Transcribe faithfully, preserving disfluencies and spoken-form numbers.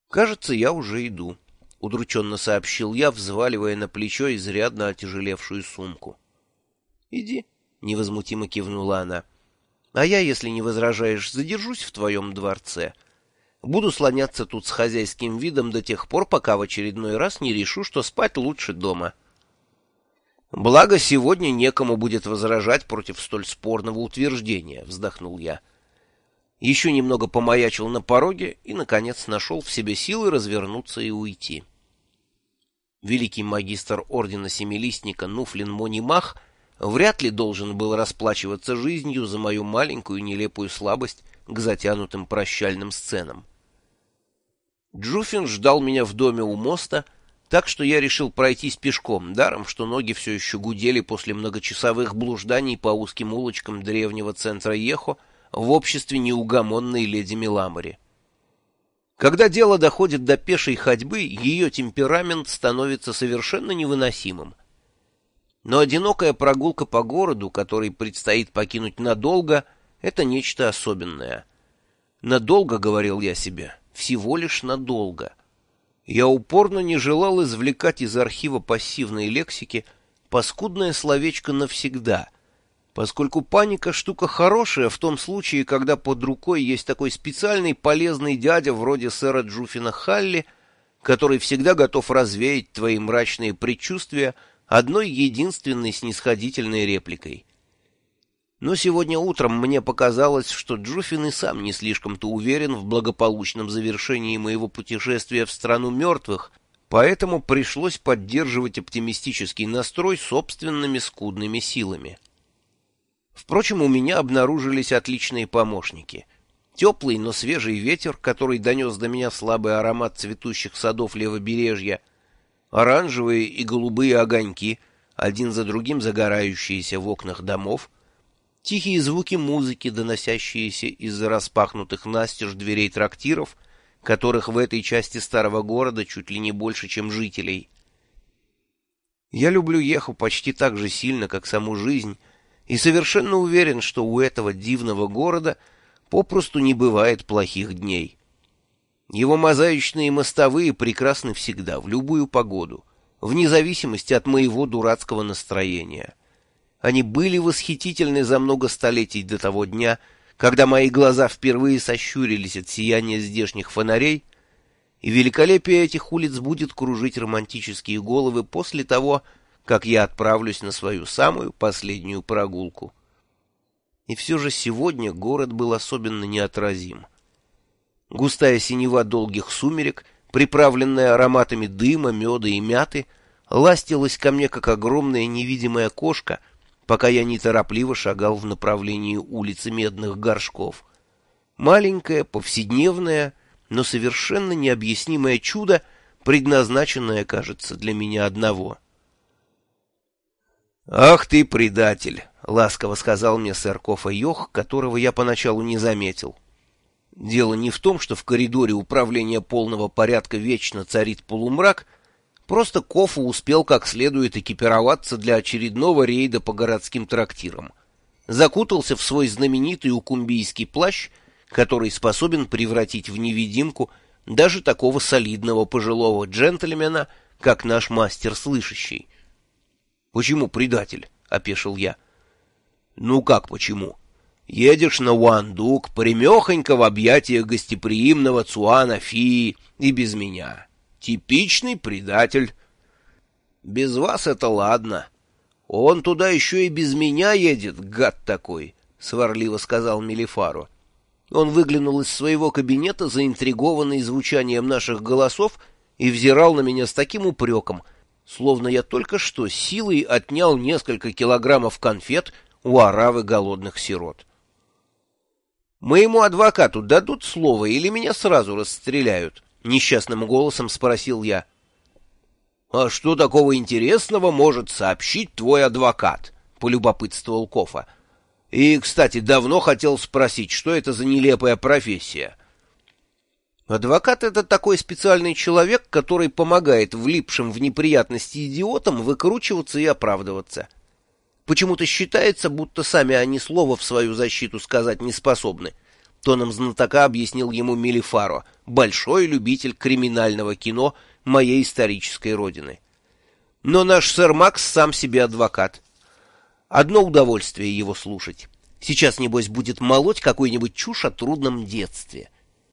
«Кажется, я уже иду», — удрученно сообщил я, взваливая на плечо изрядно отяжелевшую сумку. «Иди», — невозмутимо кивнула она. «А я, если не возражаешь, задержусь в твоем дворце. Буду слоняться тут с хозяйским видом до тех пор, пока в очередной раз не решу, что спать лучше дома». «Благо, сегодня некому будет возражать против столь спорного утверждения», — вздохнул я. Еще немного помаячил на пороге и, наконец, нашел в себе силы развернуться и уйти. Великий магистр ордена Семилистника Нуфлин Монимах вряд ли должен был расплачиваться жизнью за мою маленькую нелепую слабость к затянутым прощальным сценам. Джуфин ждал меня в доме у моста, так что я решил пройтись пешком, даром, что ноги все еще гудели после многочасовых блужданий по узким улочкам древнего центра Ехо в обществе неугомонной леди Миламори. Когда дело доходит до пешей ходьбы, ее темперамент становится совершенно невыносимым. Но одинокая прогулка по городу, который предстоит покинуть надолго, — это нечто особенное. Надолго, — говорил я себе, — всего лишь надолго. Я упорно не желал извлекать из архива пассивной лексики паскудное словечко «навсегда», поскольку паника — штука хорошая в том случае, когда под рукой есть такой специальный полезный дядя вроде сэра Джуфина Халли, который всегда готов развеять твои мрачные предчувствия одной единственной снисходительной репликой. Но сегодня утром мне показалось, что Джуфин и сам не слишком-то уверен в благополучном завершении моего путешествия в страну мертвых, поэтому пришлось поддерживать оптимистический настрой собственными скудными силами. Впрочем, у меня обнаружились отличные помощники. Теплый, но свежий ветер, который донес до меня слабый аромат цветущих садов левобережья, оранжевые и голубые огоньки, один за другим загорающиеся в окнах домов, тихие звуки музыки, доносящиеся из-за распахнутых настежь дверей трактиров, которых в этой части старого города чуть ли не больше, чем жителей. Я люблю Еху почти так же сильно, как саму жизнь, и совершенно уверен, что у этого дивного города попросту не бывает плохих дней. Его мозаичные мостовые прекрасны всегда, в любую погоду, вне зависимости от моего дурацкого настроения. Они были восхитительны за много столетий до того дня, когда мои глаза впервые сощурились от сияния здешних фонарей, и великолепие этих улиц будет кружить романтические головы после того, как я отправлюсь на свою самую последнюю прогулку. И все же сегодня город был особенно неотразим. Густая синева долгих сумерек, приправленная ароматами дыма, меда и мяты, ластилась ко мне, как огромная невидимая кошка, пока я неторопливо шагал в направлении улицы Медных Горшков. Маленькое, повседневное, но совершенно необъяснимое чудо, предназначенное, кажется, для меня одного. «Ах ты, предатель!» — ласково сказал мне сэр Кофа Йох, которого я поначалу не заметил. Дело не в том, что в коридоре управления полного порядка вечно царит полумрак, просто Кофа успел как следует экипироваться для очередного рейда по городским трактирам. Закутался в свой знаменитый укумбийский плащ, который способен превратить в невидимку даже такого солидного пожилого джентльмена, как наш мастер слышащий. «Почему предатель?» — опешил я. «Ну как почему? Едешь на Уандук, прямехонько в объятия гостеприимного Цуана Фии и без меня. Типичный предатель». «Без вас это ладно. Он туда еще и без меня едет, гад такой», — сварливо сказал Мелифаро. Он выглянул из своего кабинета, заинтригованный звучанием наших голосов, и взирал на меня с таким упреком, словно я только что силой отнял несколько килограммов конфет у оравы голодных сирот. «Моему адвокату дадут слово или меня сразу расстреляют?» — несчастным голосом спросил я. «А что такого интересного может сообщить твой адвокат?» — полюбопытствовал Кофа. «И, кстати, давно хотел спросить, что это за нелепая профессия?» «Адвокат — это такой специальный человек, который помогает влипшим в неприятности идиотам выкручиваться и оправдываться. Почему-то считается, будто сами они слова в свою защиту сказать не способны. — тоном знатока объяснил ему Мелифаро, большой любитель криминального кино моей исторической родины. Но наш сэр Макс сам себе адвокат. Одно удовольствие его слушать. Сейчас, небось, будет молоть какую-нибудь чушь о трудном детстве.